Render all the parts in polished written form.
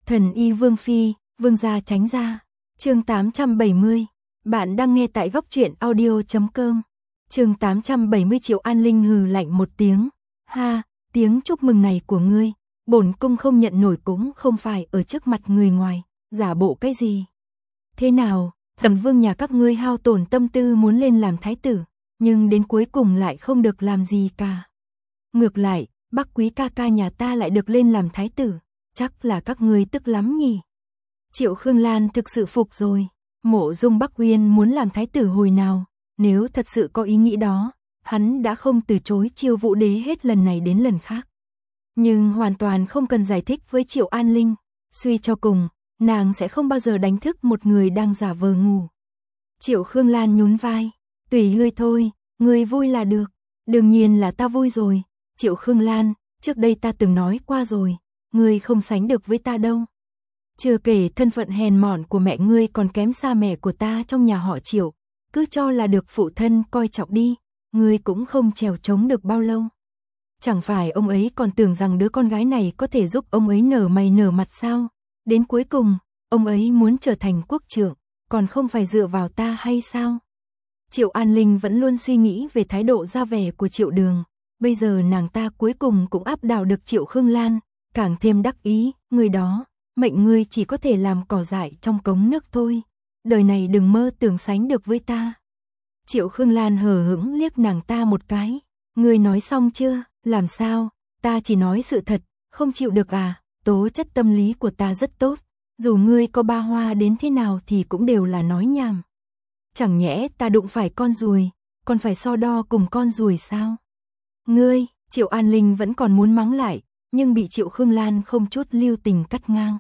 Thần y Vương Phi, Vương gia tránh ra. Chương 870. Bạn đang nghe tại góc truyện audio.com. Chương 870. Triệu An Linh hừ lạnh một tiếng. Ha, tiếng chúc mừng này của ngươi, bổn cung không nhận nổi, cũng không phải ở trước mặt người ngoài, giả bộ cái gì? Thế nào, Tầm Vương nhà các ngươi hao tổn tâm tư muốn lên làm thái tử, nhưng đến cuối cùng lại không được làm gì cả. Ngược lại, Bắc Quý ca ca nhà ta lại được lên làm thái tử, chắc là các ngươi tức lắm nhỉ? Triệu Khương Lan thực sự phục rồi, Mộ Dung Bắc Uyên muốn làm thái tử hồi nào, nếu thật sự có ý nghĩ đó, hắn đã không từ chối chiêu Vũ Đế hết lần này đến lần khác. Nhưng hoàn toàn không cần giải thích với Triệu An Linh, suy cho cùng, nàng sẽ không bao giờ đánh thức một người đang giả vờ ngủ. Triệu Khương Lan nhún vai, tùy ngươi thôi, ngươi vui là được, đương nhiên là ta vui rồi. Triệu Khương Lan, trước đây ta từng nói qua rồi, ngươi không sánh được với ta đâu. Chưa kể thân phận hèn mọn của mẹ ngươi còn kém xa mẹ của ta trong nhà họ Triệu, cứ cho là được phụ thân coi trọng đi, ngươi cũng không trèo trống được bao lâu. Chẳng phải ông ấy còn tưởng rằng đứa con gái này có thể giúp ông ấy nở mày nở mặt sao? Đến cuối cùng, ông ấy muốn trở thành quốc trưởng, còn không phải dựa vào ta hay sao? Triệu An Linh vẫn luôn suy nghĩ về thái độ ra vẻ của Triệu Đường. Bây giờ nàng ta cuối cùng cũng áp đảo được Triệu Khương Lan, càng thêm đắc ý, người đó, mệnh ngươi chỉ có thể làm cỏ dại trong cống nước thôi. Đời này đừng mơ tưởng sánh được với ta. Triệu Khương Lan hờ hững liếc nàng ta một cái. Ngươi nói xong chưa? Làm sao? Ta chỉ nói sự thật, không chịu được à? Tố chất tâm lý của ta rất tốt, dù ngươi có ba hoa đến thế nào thì cũng đều là nói nhảm. Chẳng nhẽ ta đụng phải con ruồi, còn phải so đo cùng con ruồi sao? Ngươi, Triệu An Linh vẫn còn muốn mắng lại, nhưng bị Triệu Khương Lan không chút lưu tình cắt ngang.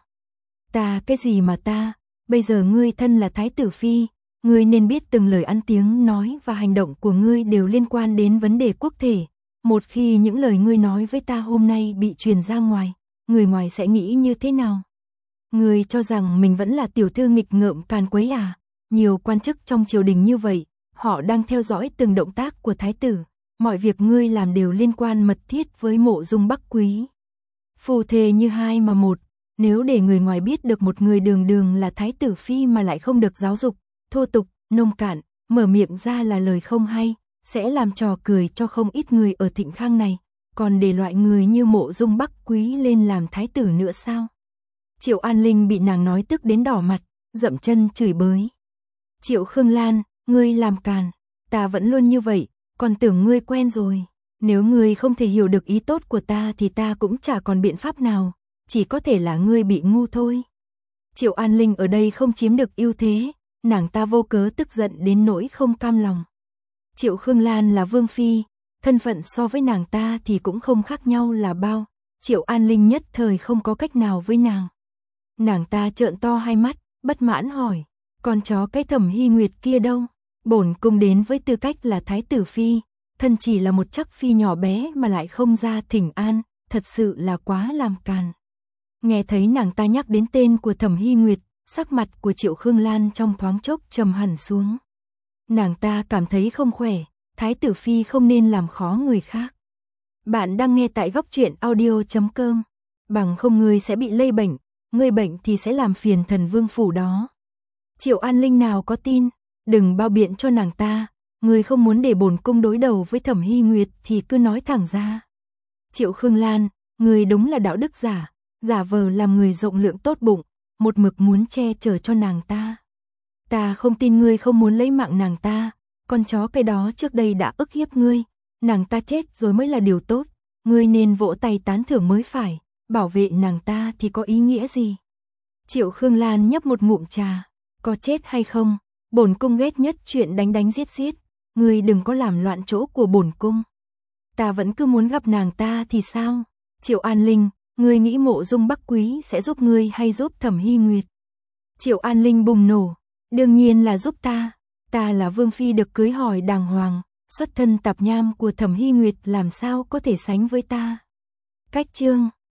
Ta cái gì mà ta, bây giờ ngươi thân là thái tử phi, ngươi nên biết từng lời ăn tiếng nói và hành động của ngươi đều liên quan đến vấn đề quốc thể. Một khi những lời ngươi nói với ta hôm nay bị truyền ra ngoài, người ngoài sẽ nghĩ như thế nào? Ngươi cho rằng mình vẫn là tiểu thư nghịch ngợm càn quấy à? Nhiều quan chức trong triều đình như vậy, họ đang theo dõi từng động tác của thái tử. Mọi việc ngươi làm đều liên quan mật thiết với Mộ Dung Bắc Quý. Phù thề như hai mà một, nếu để người ngoài biết được một người đường đường là thái tử phi mà lại không được giáo dục, thô tục, nông cạn, mở miệng ra là lời không hay, sẽ làm trò cười cho không ít người ở Thịnh Khang này, còn để loại người như Mộ Dung Bắc Quý lên làm thái tử nữa sao? Triệu An Linh bị nàng nói tức đến đỏ mặt, dậm chân chửi bới. Triệu Khương Lan, ngươi làm càn, ta vẫn luôn như vậy, còn tưởng ngươi quen rồi. Nếu ngươi không thể hiểu được ý tốt của ta thì ta cũng chả còn biện pháp nào, chỉ có thể là ngươi bị ngu thôi. Triệu An Linh ở đây không chiếm được ưu thế, nàng ta vô cớ tức giận đến nỗi không cam lòng. Triệu Khương Lan là vương phi, thân phận so với nàng ta thì cũng không khác nhau là bao. Triệu An Linh nhất thời không có cách nào với nàng. Nàng ta trợn to hai mắt, bất mãn hỏi, con chó cái Thẩm Hy Nguyệt kia đâu? Bổn cung đến với tư cách là thái tử phi, thân chỉ là một chắc phi nhỏ bé mà lại không ra thỉnh an, thật sự là quá làm càn. Nghe thấy nàng ta nhắc đến tên của Thẩm Hy Nguyệt, sắc mặt của Triệu Khương Lan trong thoáng chốc trầm hẳn xuống. Nàng ta cảm thấy không khỏe, thái tử phi không nên làm khó người khác. Bạn đang nghe tại góc truyện audio.com, bằng không ngươi sẽ bị lây bệnh, ngươi bệnh thì sẽ làm phiền thần vương phủ đó. Triệu An Linh nào có tin, đừng bao biện cho nàng ta, ngươi không muốn để bổn cung đối đầu với Thẩm Hy Nguyệt thì cứ nói thẳng ra. Triệu Khương Lan, ngươi đúng là đạo đức giả, giả vờ làm người rộng lượng tốt bụng, một mực muốn che chở cho nàng ta. Ta không tin ngươi không muốn lấy mạng nàng ta, con chó cái đó trước đây đã ức hiếp ngươi, nàng ta chết rồi mới là điều tốt, ngươi nên vỗ tay tán thưởng mới phải, bảo vệ nàng ta thì có ý nghĩa gì? Triệu Khương Lan nhấp một ngụm trà, có chết hay không, bổn cung ghét nhất chuyện đánh đánh giết giết, ngươi đừng có làm loạn chỗ của bổn cung. Ta vẫn cứ muốn gặp nàng ta thì sao? Triệu An Linh, ngươi nghĩ Mộ Dung Bắc Quý sẽ giúp ngươi hay giúp Thẩm Hy Nguyệt? Triệu An Linh bùng nổ, đương nhiên là giúp ta là vương phi được cưới hỏi đàng hoàng, xuất thân tạp nham của Thẩm Hy Nguyệt làm sao có thể sánh với ta. Cách chương